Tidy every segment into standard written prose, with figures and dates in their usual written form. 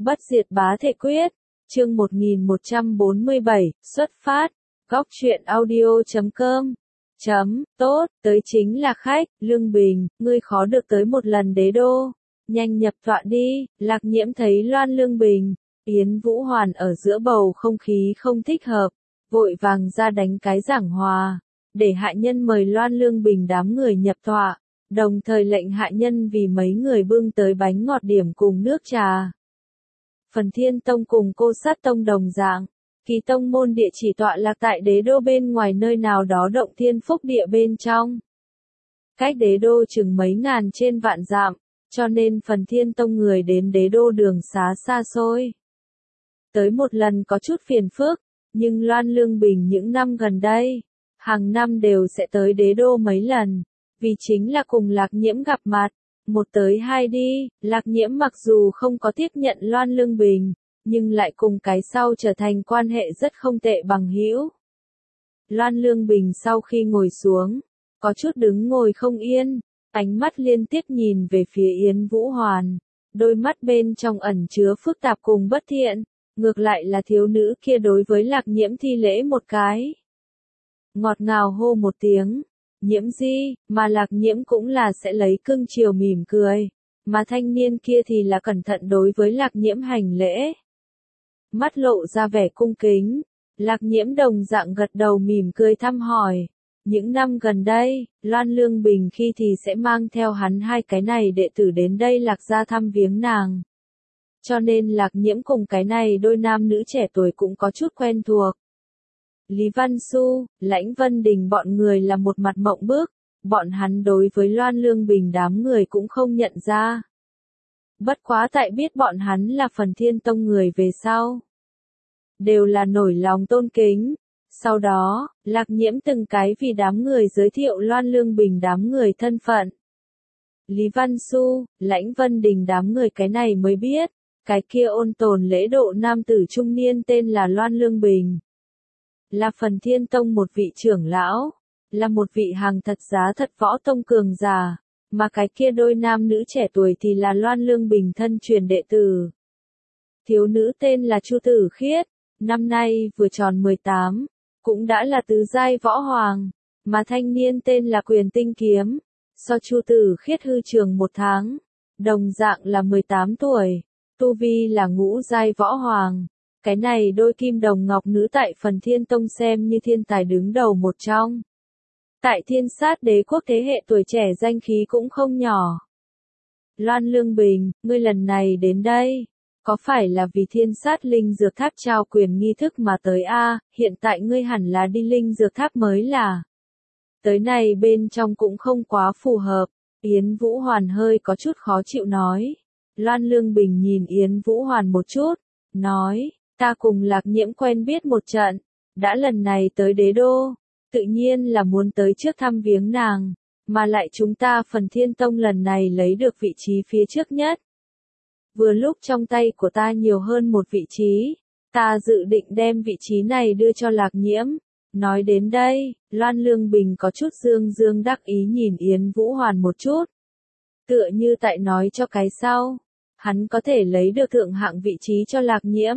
Bất diệt bá thể quyết, chương 1147, xuất phát, góc truyện audio.com. Tốt, tới chính là khách, Lương Bình, ngươi khó được tới một lần đế đô, nhanh nhập tọa đi. Lạc Nhiễm thấy Loan Lương Bình, Yến Vũ Hoàn ở giữa bầu không khí không thích hợp, vội vàng ra đánh cái giảng hòa, để hạ nhân mời Loan Lương Bình đám người nhập tọa, đồng thời lệnh hạ nhân vì mấy người bưng tới bánh ngọt điểm cùng nước trà. Phần Thiên Tông cùng Cô Sát Tông đồng dạng, Kỳ tông môn địa chỉ tọa lạc tại đế đô bên ngoài nơi nào đó động thiên phúc địa bên trong. Cách đế đô chừng mấy ngàn trên vạn dặm, cho nên Phần Thiên Tông người đến đế đô đường xá xa xôi. Tới một lần có chút phiền phức, nhưng Loan Lương Bình những năm gần đây, hàng năm đều sẽ tới đế đô mấy lần, vì chính là cùng Lạc Nhiễm gặp mặt. Một tới hai đi, Lạc Nhiễm mặc dù không có tiếp nhận Loan Lương Bình, nhưng lại cùng cái sau trở thành quan hệ rất không tệ bằng hữu. Loan Lương Bình sau khi ngồi xuống, có chút đứng ngồi không yên, ánh mắt liên tiếp nhìn về phía Yến Vũ Hoàn, đôi mắt bên trong ẩn chứa phức tạp cùng bất thiện, ngược lại là thiếu nữ kia đối với Lạc Nhiễm thi lễ một cái. Ngọt ngào hô một tiếng, Nhiễm Di, mà Lạc Nhiễm cũng là sẽ lấy cưng chiều mỉm cười, mà thanh niên kia thì là cẩn thận đối với Lạc Nhiễm hành lễ. Mắt lộ ra vẻ cung kính, Lạc Nhiễm đồng dạng gật đầu mỉm cười thăm hỏi. Những năm gần đây, Loan Lương Bình khi thì sẽ mang theo hắn hai cái này đệ tử đến đây Lạc gia thăm viếng nàng. Cho nên Lạc Nhiễm cùng cái này đôi nam nữ trẻ tuổi cũng có chút quen thuộc. Lý Văn Xu, Lãnh Vân Đình bọn người là một mặt mộng bức, bọn hắn đối với Loan Lương Bình đám người cũng không nhận ra. Bất quá tại biết bọn hắn là Phần Thiên Tông người về sau, đều là nổi lòng tôn kính. Sau đó, Lạc Nhiễm từng cái vì đám người giới thiệu Loan Lương Bình đám người thân phận. Lý Văn Xu, Lãnh Vân Đình đám người cái này mới biết, cái kia ôn tồn lễ độ nam tử trung niên tên là Loan Lương Bình. Là Phần Thiên Tông một vị trưởng lão, là một vị hàng thật giá thật võ tông cường giả, mà cái kia đôi nam nữ trẻ tuổi thì là Loan Lương Bình thân truyền đệ tử. Thiếu nữ tên là Chu Tử Khiết, năm nay vừa tròn 18, cũng đã là tứ giai võ hoàng, mà thanh niên tên là Quyền Tinh Kiếm, so Chu Tử Khiết hư trường một tháng, đồng dạng là 18 tuổi, tu vi là ngũ giai võ hoàng. Cái này đôi kim đồng ngọc nữ tại Phần Thiên Tông xem như thiên tài đứng đầu một trong. Tại Thiên Sát Đế quốc thế hệ tuổi trẻ danh khí cũng không nhỏ. Loan Lương Bình, ngươi lần này đến đây, có phải là vì Thiên Sát Linh Dược Tháp trao quyền nghi thức mà tới a? Hiện tại ngươi hẳn là đi Linh Dược Tháp mới là. Tới này bên trong cũng không quá phù hợp, Yến Vũ Hoàn hơi có chút khó chịu nói. Loan Lương Bình nhìn Yến Vũ Hoàn một chút, nói, ta cùng Lạc Nhiễm quen biết một trận, đã lần này tới đế đô, tự nhiên là muốn tới trước thăm viếng nàng, mà lại chúng ta Phần Thiên Tông lần này lấy được vị trí phía trước nhất. Vừa lúc trong tay của ta nhiều hơn một vị trí, ta dự định đem vị trí này đưa cho Lạc Nhiễm. Nói đến đây, Loan Lương Bình có chút dương dương đắc ý nhìn Yến Vũ Hoàn một chút. Tựa như tại nói cho cái sau, hắn có thể lấy được thượng hạng vị trí cho Lạc Nhiễm.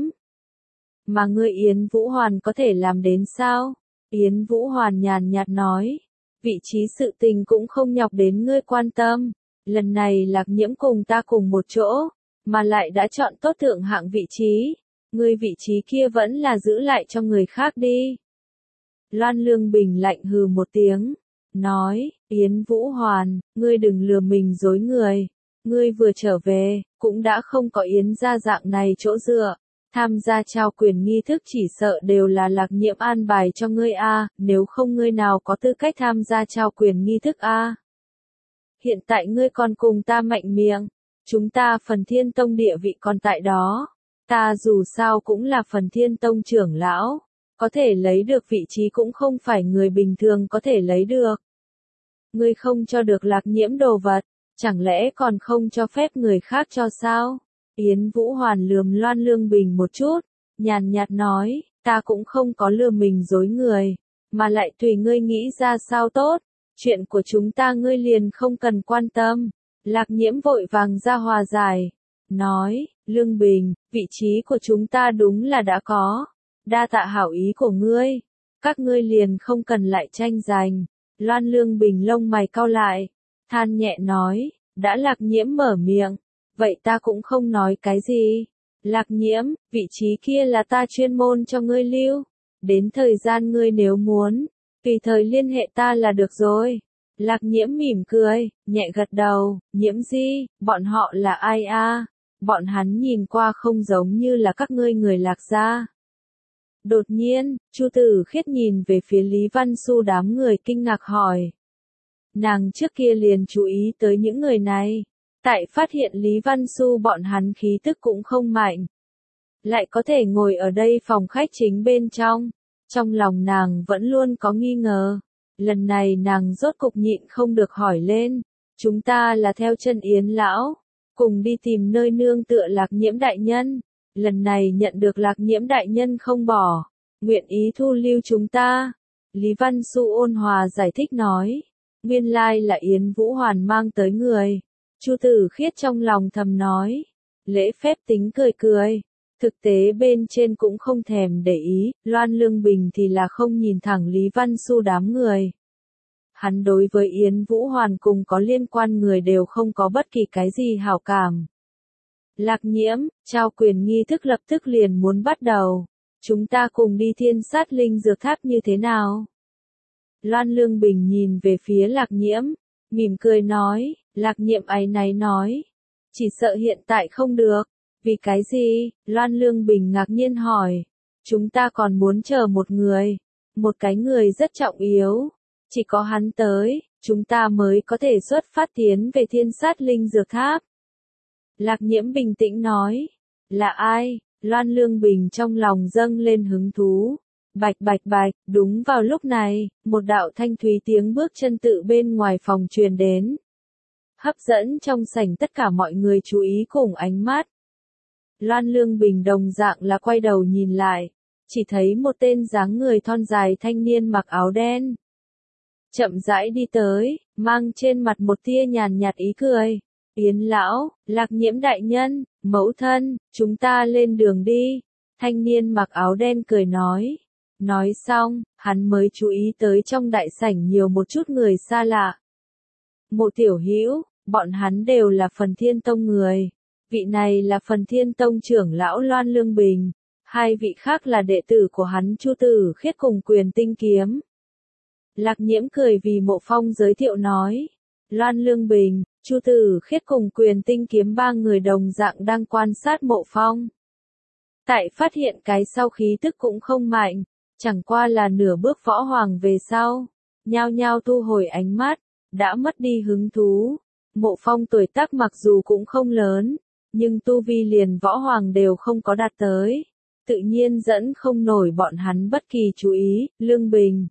Mà ngươi Yến Vũ Hoàn có thể làm đến sao? Yến Vũ Hoàn nhàn nhạt nói, vị trí sự tình cũng không nhọc đến ngươi quan tâm. Lần này Lạc Nhiễm cùng ta cùng một chỗ, mà lại đã chọn tốt thượng hạng vị trí. Ngươi vị trí kia vẫn là giữ lại cho người khác đi. Loan Lương Bình lạnh hừ một tiếng, nói, Yến Vũ Hoàn, ngươi đừng lừa mình dối người. Ngươi vừa trở về, cũng đã không có Yến gia dạng này chỗ dựa. Tham gia trao quyền nghi thức chỉ sợ đều là Lạc Nhiễm an bài cho ngươi a, nếu không ngươi nào có tư cách tham gia trao quyền nghi thức a. Hiện tại ngươi còn cùng ta mạnh miệng, chúng ta Phần Thiên Tông địa vị còn tại đó, ta dù sao cũng là Phần Thiên Tông trưởng lão, có thể lấy được vị trí cũng không phải người bình thường có thể lấy được. Ngươi không cho được Lạc Nhiễm đồ vật, chẳng lẽ còn không cho phép người khác cho sao? Yến Vũ Hoàn lườm Loan Lương Bình một chút, nhàn nhạt nói, ta cũng không có lừa mình dối người, mà lại tùy ngươi nghĩ ra sao tốt, chuyện của chúng ta ngươi liền không cần quan tâm. Lạc Nhiễm vội vàng ra hòa giải, nói, Lương Bình, vị trí của chúng ta đúng là đã có. Đa tạ hảo ý của ngươi. Các ngươi liền không cần lại tranh giành. Loan Lương Bình lông mày cau lại. Than nhẹ nói, đã Lạc Nhiễm mở miệng. Vậy ta cũng không nói cái gì. Lạc Nhiễm, vị trí kia là ta chuyên môn cho ngươi lưu. Đến thời gian ngươi nếu muốn, tùy thời liên hệ ta là được rồi. Lạc Nhiễm mỉm cười, nhẹ gật đầu, Nhiễm Di, bọn họ là ai a? Bọn hắn nhìn qua không giống như là các ngươi người Lạc gia. Đột nhiên, Chu Tử Khiết nhìn về phía Lý Văn Xu đám người kinh ngạc hỏi. Nàng trước kia liền chú ý tới những người này. Tại phát hiện Lý Văn Xu bọn hắn khí tức cũng không mạnh. Lại có thể ngồi ở đây phòng khách chính bên trong. Trong lòng nàng vẫn luôn có nghi ngờ. Lần này nàng rốt cục nhịn không được hỏi lên. Chúng ta là theo chân Yến lão. Cùng đi tìm nơi nương tựa Lạc Nhiễm đại nhân. Lần này nhận được Lạc Nhiễm đại nhân không bỏ. Nguyện ý thu lưu chúng ta. Lý Văn Xu ôn hòa giải thích nói. Nguyên lai là Yến Vũ Hoàn mang tới người. Chu Tử Khiết trong lòng thầm nói. Lễ phép tính cười cười. Thực tế bên trên cũng không thèm để ý, Loan Lương Bình thì là không nhìn thẳng Lý Văn Xu đám người. Hắn đối với Yến Vũ Hoàn cùng có liên quan người đều không có bất kỳ cái gì hảo cảm. Lạc Nhiễm, trao quyền nghi thức lập tức liền muốn bắt đầu. Chúng ta cùng đi Thiên Sát Linh Dược Tháp như thế nào? Loan Lương Bình nhìn về phía Lạc Nhiễm, mỉm cười nói, Lạc Nhiễm áy náy nói. Chỉ sợ hiện tại không được. Vì cái gì? Loan Lương Bình ngạc nhiên hỏi. Chúng ta còn muốn chờ một người. Một cái người rất trọng yếu. Chỉ có hắn tới, chúng ta mới có thể xuất phát tiến về Thiên Sát Linh Dược Tháp. Lạc Nhiễm bình tĩnh nói. Là ai? Loan Lương Bình trong lòng dâng lên hứng thú. Bạch bạch bạch, đúng vào lúc này, một đạo thanh thúy tiếng bước chân tự bên ngoài phòng truyền đến. Hấp dẫn trong sảnh tất cả mọi người chú ý cùng ánh mắt. Loan Lương Bình đồng dạng là quay đầu nhìn lại, chỉ thấy một tên dáng người thon dài thanh niên mặc áo đen. Chậm rãi đi tới, mang trên mặt một tia nhàn nhạt ý cười. Yến lão, Lạc Nhiễm đại nhân, mẫu thân, chúng ta lên đường đi. Thanh niên mặc áo đen cười nói. Nói xong, hắn mới chú ý tới trong đại sảnh nhiều một chút người xa lạ. Mộ Tiểu Hữu, bọn hắn đều là Phần Thiên Tông người. Vị này là Phần Thiên Tông trưởng lão Loan Lương Bình, hai vị khác là đệ tử của hắn Chu Tử Khiết cùng Quyền Tinh Kiếm. Lạc Nhiễm cười vì Mộ Phong giới thiệu nói, Loan Lương Bình, Chu Tử Khiết cùng Quyền Tinh Kiếm ba người đồng dạng đang quan sát Mộ Phong. Tại phát hiện cái sau khí tức cũng không mạnh, chẳng qua là nửa bước võ hoàng về sau, nhao nhao thu hồi ánh mắt, đã mất đi hứng thú. Mộ Phong tuổi tác mặc dù cũng không lớn, nhưng tu vi liền võ hoàng đều không có đạt tới, tự nhiên dẫn không nổi bọn hắn bất kỳ chú ý. Lương Bình,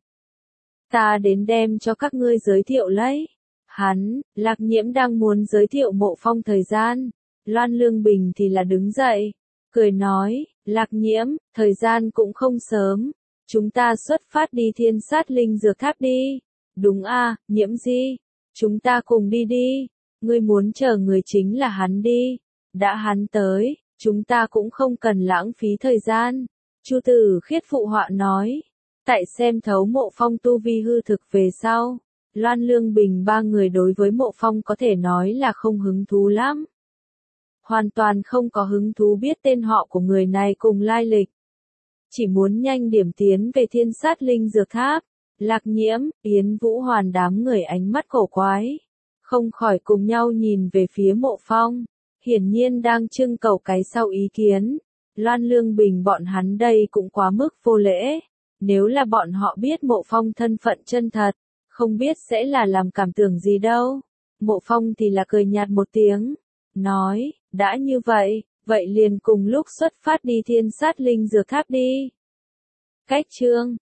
ta đến đem cho các ngươi giới thiệu lấy. Hắn, Lạc Nhiễm đang muốn giới thiệu Mộ Phong thời gian, Loan Lương Bình thì là đứng dậy, cười nói, Lạc Nhiễm, thời gian cũng không sớm, chúng ta xuất phát đi Thiên Sát Linh Dược Tháp đi. Đúng a, Nhiễm Di, chúng ta cùng đi đi, ngươi muốn chờ người chính là hắn đi. Đã hắn tới, chúng ta cũng không cần lãng phí thời gian. Chu Tử Khiết phụ họa nói. Tại xem thấu Mộ Phong tu vi hư thực về sau, Loan Lương Bình ba người đối với Mộ Phong có thể nói là không hứng thú lắm. Hoàn toàn không có hứng thú biết tên họ của người này cùng lai lịch. Chỉ muốn nhanh điểm tiến về Thiên Sát Linh Dược Tháp. Lạc Nhiễm, Yến Vũ Hoàn đám người ánh mắt cổ quái, không khỏi cùng nhau nhìn về phía Mộ Phong. Hiển nhiên đang trưng cầu cái sau ý kiến. Loan Lương Bình bọn hắn đây cũng quá mức vô lễ. Nếu là bọn họ biết Mộ Phong thân phận chân thật, không biết sẽ là làm cảm tưởng gì đâu. Mộ Phong thì là cười nhạt một tiếng, nói, đã như vậy, vậy liền cùng lúc xuất phát đi Thiên Sát Linh Dược Tháp đi. Cách chương